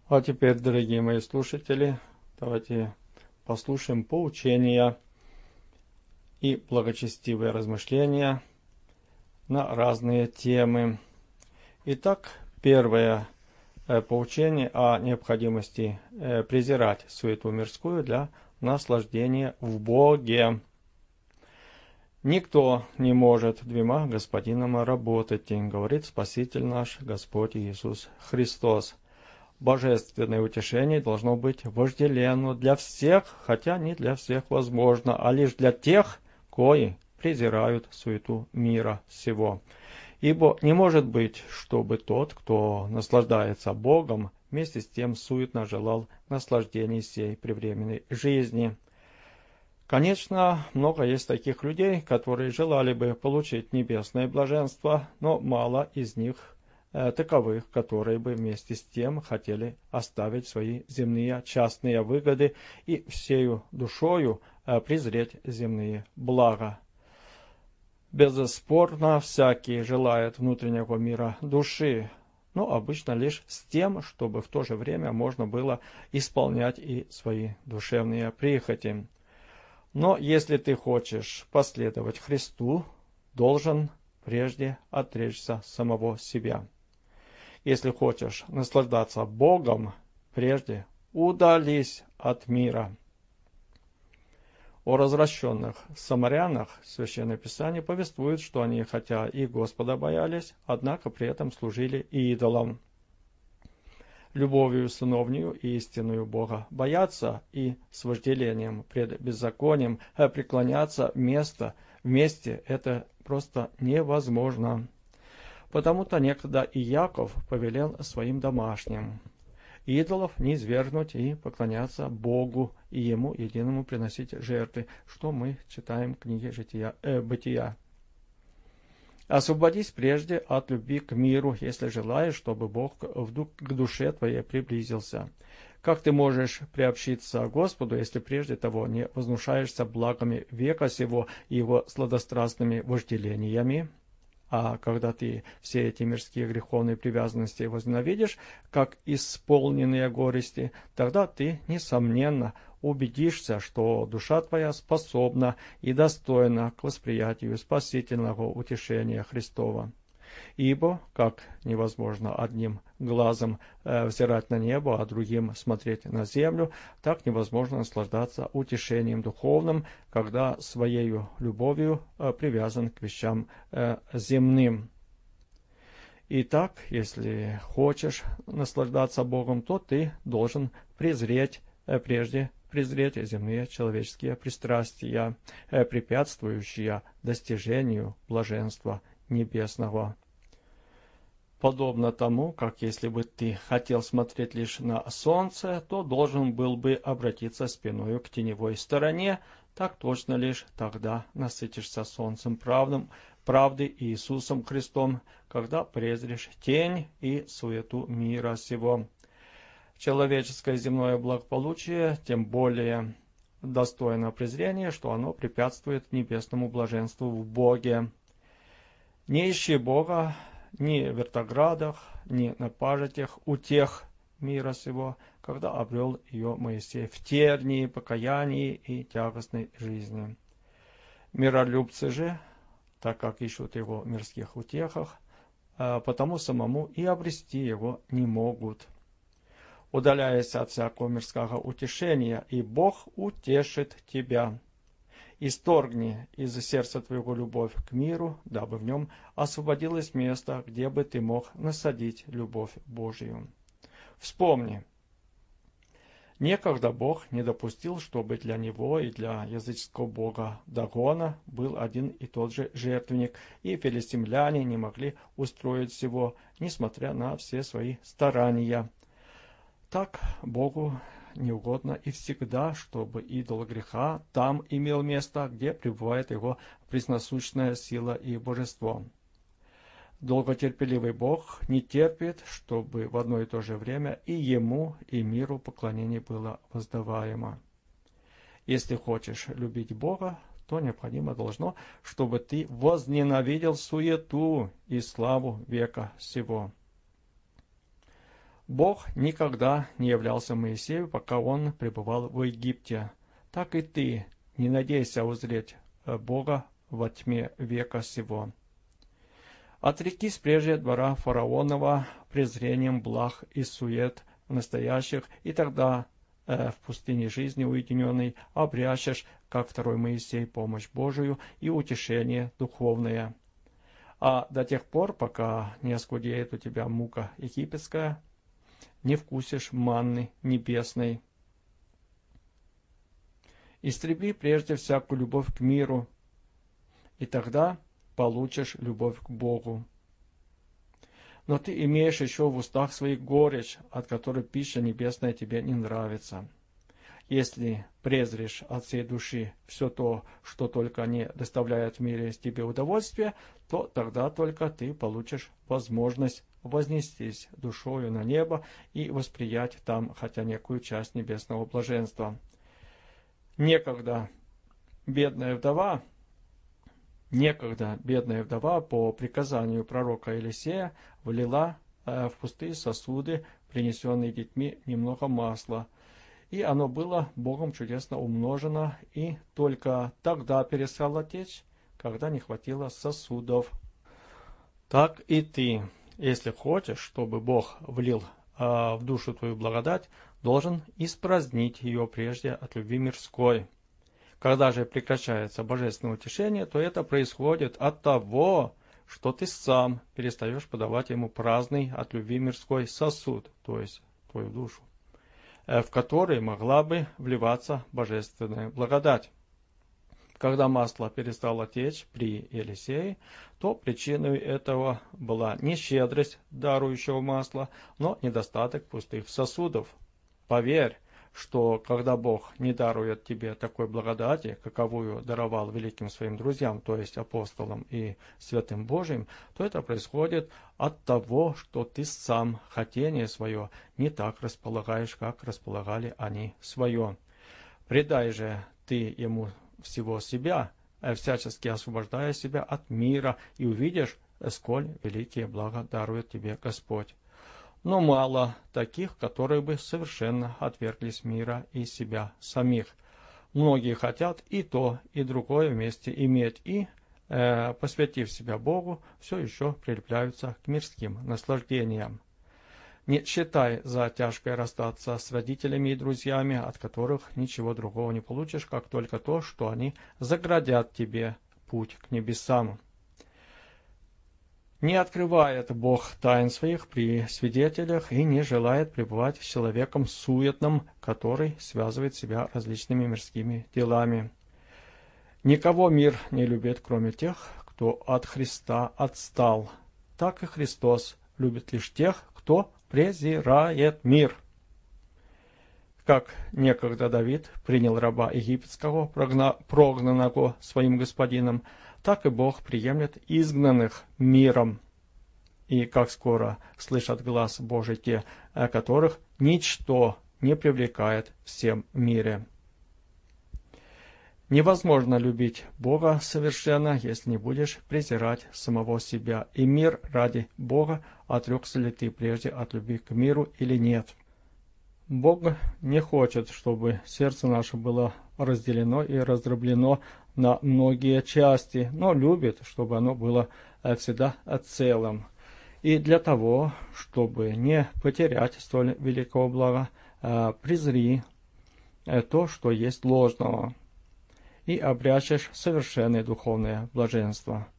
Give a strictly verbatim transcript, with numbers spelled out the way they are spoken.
А теперь, дорогие мои слушатели, давайте послушаем поучения и благочестивые размышления на разные темы. Итак, первое э, поучение о необходимости э, презирать суету мирскую для наслаждения в Боге. Никто не может двумя господинам работать, говорит Спаситель наш Господь Иисус Христос. Божественное утешение должно быть вожделенно для всех, хотя не для всех возможно, а лишь для тех, кои презирают суету мира сего. Ибо не может быть, чтобы тот, кто наслаждается Богом, вместе с тем суетно желал наслаждений сей превременной жизни. Конечно, много есть таких людей, которые желали бы получить небесное блаженство, но мало из них таковых, которые бы вместе с тем хотели оставить свои земные частные выгоды и всею душою презреть земные блага. Бесспорно, всякий желает внутреннего мира души, но обычно лишь с тем, чтобы в то же время можно было исполнять и свои душевные прихоти. Но если ты хочешь последовать Христу, должен прежде отречься самого себя. Если хочешь наслаждаться Богом, прежде удались от мира. О развращенных самарянах Священное Писание повествует, что они, хотя и Господа боялись, однако при этом служили и идолам. Любовью сыновнюю и истинную Бога бояться и с вожделением пред беззаконием преклоняться вместо, вместе это просто невозможно. Потому-то некогда и Яков повелел своим домашним идолов не извергнуть и поклоняться Богу и Ему единому приносить жертвы, что мы читаем в книге Жития, э, Бытия. Освободись прежде от любви к миру, если желаешь, чтобы Бог к душе твоей приблизился. Как ты можешь приобщиться к Господу, если прежде того не вознушаешься благами века сего и его сладострастными вожделениями? А когда ты все эти мирские греховные привязанности возненавидишь, как исполненные горести, тогда ты, несомненно, убедишься, что душа твоя способна и достойна к восприятию спасительного утешения Христова. Ибо, как невозможно одним глазом э, взирать на небо, а другим смотреть на землю, так невозможно наслаждаться утешением духовным, когда своею любовью э, привязан к вещам э, земным. Итак, если хочешь наслаждаться Богом, то ты должен презреть э, прежде презреть земные человеческие пристрастия, э, препятствующие достижению блаженства небесного. Подобно тому, как если бы ты хотел смотреть лишь на солнце, то должен был бы обратиться спиною к теневой стороне, так точно лишь тогда насытишься солнцем правдом, правды Иисусом Христом, когда презришь тень и суету мира сего. Человеческое земное благополучие тем более достойно презрения, что оно препятствует небесному блаженству в Боге. Не ищи Бога ни в вертоградах, ни на пажитях утех мира сего, когда обрел ее Моисей в тернии, покаянии и тягостной жизни. Миролюбцы же, так как ищут его в мирских утехах, потому самому и обрести его не могут. Удаляясь от всякого мирского утешения, и Бог утешит тебя. Исторгни из сердца твоего любовь к миру, дабы в нем освободилось место, где бы ты мог насадить любовь Божию. Вспомни, некогда Бог не допустил, чтобы для него и для языческого бога Дагона был один и тот же жертвенник, и филистимляне не могли устроить всего, несмотря на все свои старания. Так Богу не угодно и всегда, чтобы идол греха там имел место, где пребывает его пресносущная сила и божество. Долготерпеливый Бог не терпит, чтобы в одно и то же время и ему, и миру поклонение было воздаваемо. Если хочешь любить Бога, то необходимо должно, чтобы ты возненавидел суету и славу века сего. Бог никогда не являлся Моисею, пока он пребывал в Египте. Так и ты не надейся узреть Бога во тьме века сего. Отрекись прежде двора фараонова презрением благ и сует настоящих, и тогда э, в пустыне жизни уединенной обрящешь, как второй Моисей, помощь Божию и утешение духовное. А до тех пор, пока не оскудеет у тебя мука египетская, не вкусишь манны небесной. Истреби прежде всякую любовь к миру, и тогда получишь любовь к Богу. Но ты имеешь еще в устах своих горечь, от которой пища небесная тебе не нравится. Если презришь от всей души все то, что только не доставляет в мире тебе удовольствия, то тогда только ты получишь возможность вознестись душою на небо и восприять там хотя некую часть небесного блаженства. Некогда бедная вдова, некогда бедная вдова по приказанию пророка Елисея влила в пустые сосуды, принесенные детьми, немного масла, и оно было Богом чудесно умножено, и только тогда перестало течь, когда не хватило сосудов. Так и ты, если хочешь, чтобы Бог влил э, в душу твою благодать, должен испразднить ее прежде от любви мирской. Когда же прекращается божественное утешение, то это происходит от того, что ты сам перестаешь подавать ему праздный от любви мирской сосуд, то есть твою душу, в который могла бы вливаться божественная благодать. Когда масло перестало течь при Елисее, то причиной этого была не щедрость дарующего масла, но недостаток пустых сосудов. Поверь, что когда Бог не дарует тебе такой благодати, каковую даровал великим своим друзьям, то есть апостолам и святым Божиим, то это происходит от того, что ты сам хотение свое не так располагаешь, как располагали они свое. Предай же ты ему всего себя, всячески освобождая себя от мира, и увидишь, сколь великие блага дарует тебе Господь. Но мало таких, которые бы совершенно отверглись мира и себя самих. Многие хотят и то, и другое вместе иметь, и, э, посвятив себя Богу, все еще прилепляются к мирским наслаждениям. Не считай за тяжкое расстаться с родителями и друзьями, от которых ничего другого не получишь, как только то, что они заградят тебе путь к небесам. Не открывает Бог тайн своих при свидетелях и не желает пребывать с человеком суетным, который связывает себя различными мирскими делами. Никого мир не любит, кроме тех, кто от Христа отстал. Так и Христос любит лишь тех, кто презирает мир. Как некогда Давид принял раба египетского, прогнанного своим господином, так и Бог приемлет изгнанных миром. И как скоро слышат глас Божий те, которых ничто не привлекает всем мире. Невозможно любить Бога совершенно, если не будешь презирать самого себя. И мир ради Бога, отрекся ли ты прежде от любви к миру или нет. Бог не хочет, чтобы сердце наше было разделено и раздроблено на многие части, но любит, чтобы оно было всегда целым. И для того, чтобы не потерять столь великого блага, презри то, что есть ложного, и обрячешь совершенное духовное блаженство.